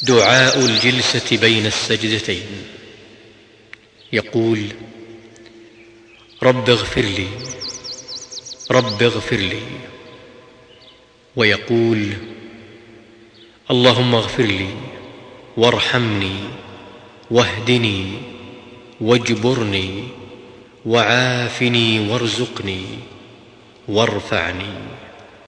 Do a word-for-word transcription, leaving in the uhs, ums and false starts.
دعاء الجلسة بين السجدتين. يقول: رب اغفر لي، رب اغفر لي. ويقول: اللهم اغفر لي وارحمني واهدني واجبرني وعافني وارزقني وارفعني.